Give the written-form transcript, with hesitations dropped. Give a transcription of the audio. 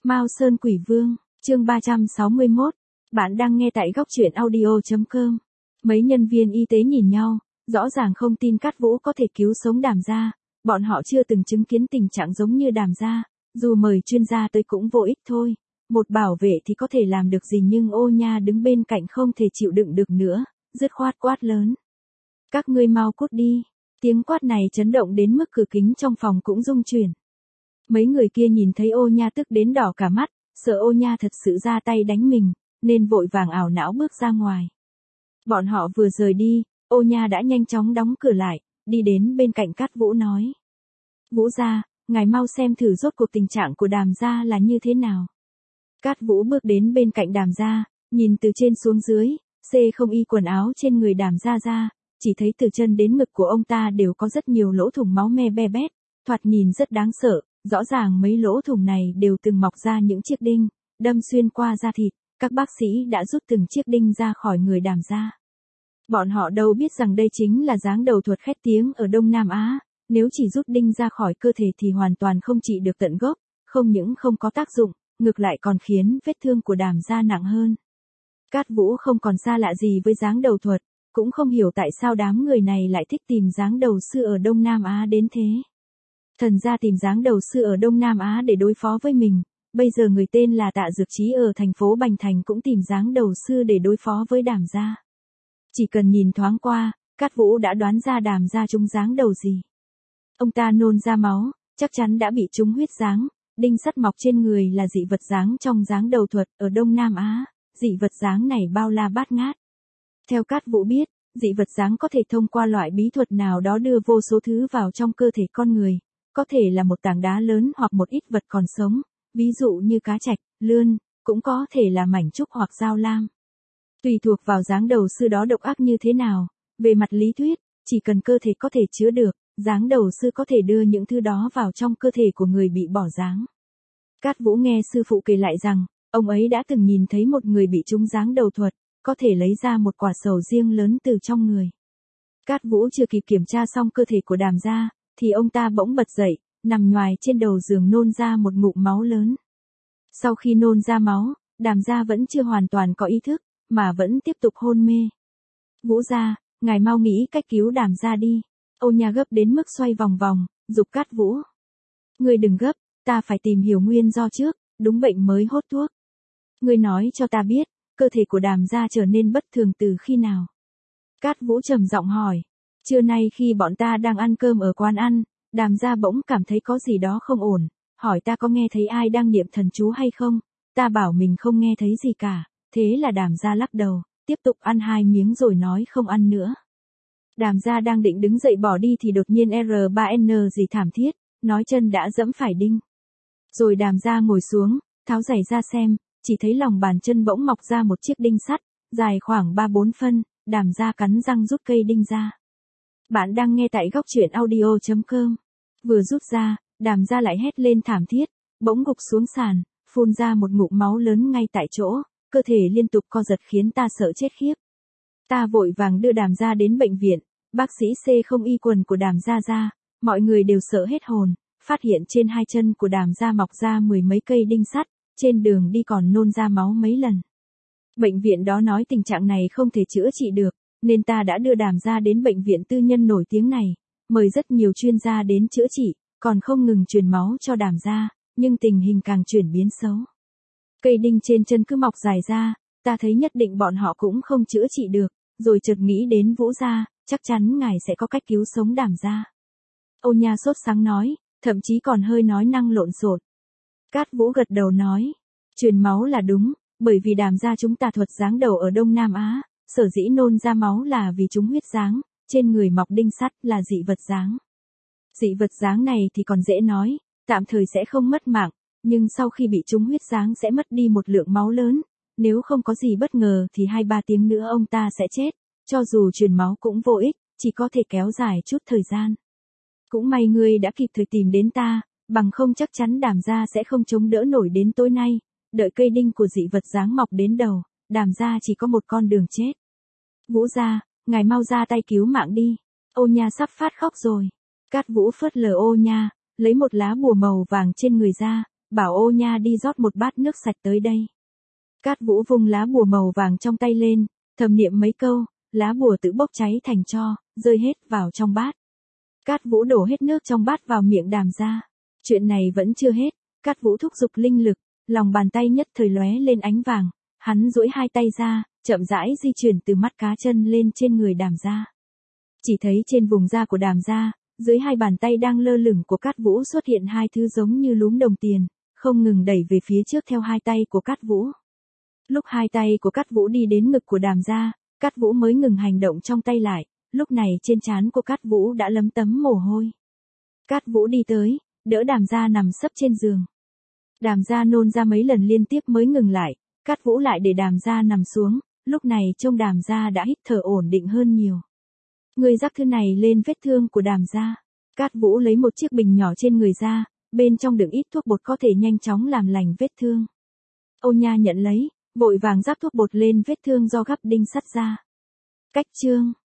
Mao Sơn Quỷ Vương, chương 361. Bạn đang nghe tại góc truyện audio.com. Mấy nhân viên y tế nhìn nhau, rõ ràng không tin Cát Vũ có thể cứu sống Đàm gia. Bọn họ chưa từng chứng kiến tình trạng giống như Đàm gia, dù mời chuyên gia tới cũng vô ích thôi. Một bảo vệ thì có thể làm được gì, nhưng Ô Nha đứng bên cạnh không thể chịu đựng được nữa, dứt khoát quát lớn. Các ngươi mau cút đi. Tiếng quát này chấn động đến mức cửa kính trong phòng cũng rung chuyển. Mấy người kia nhìn thấy Ô Nha tức đến đỏ cả mắt, sợ Ô Nha thật sự ra tay đánh mình, nên vội vàng ảo não bước ra ngoài. Bọn họ vừa rời đi, Ô Nha đã nhanh chóng đóng cửa lại, đi đến bên cạnh Cát Vũ nói. Vũ gia, ngài mau xem thử rốt cuộc tình trạng của Đàm gia là như thế nào. Cát Vũ bước đến bên cạnh Đàm gia, nhìn từ trên xuống dưới, không y quần áo trên người Đàm gia ra, chỉ thấy từ chân đến ngực của ông ta đều có rất nhiều lỗ thủng máu me be bét, thoạt nhìn rất đáng sợ. Rõ ràng mấy lỗ thủng này đều từng mọc ra những chiếc đinh, đâm xuyên qua da thịt, các bác sĩ đã rút từng chiếc đinh ra khỏi người Đàm gia. Bọn họ đâu biết rằng đây chính là dáng đầu thuật khét tiếng ở Đông Nam Á, nếu chỉ rút đinh ra khỏi cơ thể thì hoàn toàn không trị được tận gốc, không những không có tác dụng, ngược lại còn khiến vết thương của Đàm gia nặng hơn. Cát Vũ không còn xa lạ gì với dáng đầu thuật, cũng không hiểu tại sao đám người này lại thích tìm dáng đầu sư ở Đông Nam Á đến thế. Thần gia tìm dáng đầu sư ở Đông Nam Á để đối phó với mình, bây giờ người tên là Tạ Dược Chí ở thành phố Bành Thành cũng tìm dáng đầu sư để đối phó với Đàm gia. Chỉ cần nhìn thoáng qua, Cát Vũ đã đoán ra Đàm gia trúng dáng đầu gì. Ông ta nôn ra máu, chắc chắn đã bị trúng huyết dáng, đinh sắt mọc trên người là dị vật dáng trong dáng đầu thuật ở Đông Nam Á, dị vật dáng này bao la bát ngát. Theo Cát Vũ biết, dị vật dáng có thể thông qua loại bí thuật nào đó đưa vô số thứ vào trong cơ thể con người. Có thể là một tảng đá lớn hoặc một ít vật còn sống, ví dụ như cá trạch, lươn, cũng có thể là mảnh trúc hoặc dao lam. Tùy thuộc vào dáng đầu sư đó độc ác như thế nào, về mặt lý thuyết, chỉ cần cơ thể có thể chứa được, dáng đầu sư có thể đưa những thứ đó vào trong cơ thể của người bị bỏ dáng. Cát Vũ nghe sư phụ kể lại rằng, ông ấy đã từng nhìn thấy một người bị trúng dáng đầu thuật, có thể lấy ra một quả sầu riêng lớn từ trong người. Cát Vũ chưa kịp kiểm tra xong cơ thể của Đàm gia, thì ông ta bỗng bật dậy, nằm nhoài trên đầu giường nôn ra một ngụm máu lớn. Sau khi nôn ra máu, Đàm gia vẫn chưa hoàn toàn có ý thức, mà vẫn tiếp tục hôn mê. Vũ gia, ngài mau nghĩ cách cứu Đàm gia đi. Ô Nha gấp đến mức xoay vòng vòng, giục Cát Vũ. Ngươi đừng gấp, ta phải tìm hiểu nguyên do trước, đúng bệnh mới hốt thuốc. Ngươi nói cho ta biết, cơ thể của Đàm gia trở nên bất thường từ khi nào? Cát Vũ trầm giọng hỏi. Trưa nay khi bọn ta đang ăn cơm ở quán ăn, Đàm gia bỗng cảm thấy có gì đó không ổn, hỏi ta có nghe thấy ai đang niệm thần chú hay không, ta bảo mình không nghe thấy gì cả, thế là Đàm gia lắc đầu, tiếp tục ăn 2 miếng rồi nói không ăn nữa. Đàm gia đang định đứng dậy bỏ đi thì đột nhiên R3N gì thảm thiết, nói chân đã dẫm phải đinh. Rồi Đàm gia ngồi xuống, tháo giày ra xem, chỉ thấy lòng bàn chân bỗng mọc ra một chiếc đinh sắt, dài khoảng 3-4 phân, Đàm gia cắn răng rút cây đinh ra. Bạn đang nghe tại góc truyện audio.com. Vừa rút ra, Đàm gia lại hét lên thảm thiết, bỗng gục xuống sàn, phun ra một ngụm máu lớn ngay tại chỗ, cơ thể liên tục co giật khiến ta sợ chết khiếp. Ta vội vàng đưa Đàm gia đến bệnh viện, bác sĩ không y quần của Đàm gia ra, mọi người đều sợ hết hồn, phát hiện trên 2 chân của Đàm gia mọc ra 10 mấy cây đinh sắt, trên đường đi còn nôn ra máu mấy lần. Bệnh viện đó nói tình trạng này không thể chữa trị được, nên ta đã đưa Đàm gia đến bệnh viện tư nhân nổi tiếng này, mời rất nhiều chuyên gia đến chữa trị, còn không ngừng truyền máu cho Đàm gia, nhưng tình hình càng chuyển biến xấu. Cây đinh trên chân cứ mọc dài ra, ta thấy nhất định bọn họ cũng không chữa trị được, rồi chợt nghĩ đến Vũ gia, chắc chắn ngài sẽ có cách cứu sống Đàm gia. Ô Nha sốt sáng nói, thậm chí còn hơi nói năng lộn xộn. Cát Vũ gật đầu nói, truyền máu là đúng, bởi vì Đàm gia chúng ta thuật dáng đầu ở Đông Nam Á. Sở dĩ nôn ra máu là vì chúng huyết dáng, trên người mọc đinh sắt là dị vật dáng. Dị vật dáng này thì còn dễ nói, tạm thời sẽ không mất mạng, nhưng sau khi bị trúng huyết dáng sẽ mất đi một lượng máu lớn, nếu không có gì bất ngờ thì 2-3 tiếng nữa ông ta sẽ chết, cho dù truyền máu cũng vô ích, chỉ có thể kéo dài chút thời gian. Cũng may ngươi đã kịp thời tìm đến ta, bằng không chắc chắn Đàm gia sẽ không chống đỡ nổi đến tối nay, đợi cây đinh của dị vật dáng mọc đến đầu, Đàm gia chỉ có một con đường chết. Vũ gia, ngài mau ra tay cứu mạng đi. Ô Nha sắp phát khóc rồi. Cát Vũ phớt lờ Ô Nha, lấy một lá bùa màu vàng trên người ra, bảo Ô Nha đi rót một bát nước sạch tới đây. Cát Vũ vung lá bùa màu vàng trong tay lên, thầm niệm mấy câu, lá bùa tự bốc cháy thành tro, rơi hết vào trong bát. Cát Vũ đổ hết nước trong bát vào miệng Đàm Gia. Chuyện này vẫn chưa hết, Cát Vũ thúc giục linh lực, lòng bàn tay nhất thời lóe lên ánh vàng, hắn duỗi hai tay ra, chậm rãi di chuyển từ mắt cá chân lên trên người Đàm Gia. Chỉ thấy trên vùng da của Đàm Gia, dưới hai bàn tay đang lơ lửng của Cát Vũ xuất hiện hai thứ giống như lúm đồng tiền, không ngừng đẩy về phía trước theo hai tay của Cát Vũ. Lúc hai tay của Cát Vũ đi đến ngực của Đàm Gia, Cát Vũ mới ngừng hành động trong tay lại, lúc này trên trán của Cát Vũ đã lấm tấm mồ hôi. Cát Vũ đi tới, đỡ Đàm Gia nằm sấp trên giường. Đàm Gia nôn ra mấy lần liên tiếp mới ngừng lại, Cát Vũ lại để Đàm Gia nằm xuống, lúc này trông Đàm Gia đã hít thở ổn định hơn nhiều. Người rắc thứ này lên vết thương của Đàm Gia. Cát Vũ lấy một chiếc bình nhỏ trên người ra, bên trong đựng ít thuốc bột có thể nhanh chóng làm lành vết thương. Ô Nha nhận lấy, vội vàng rắc thuốc bột lên vết thương do gắp đinh sắt ra. Cách chương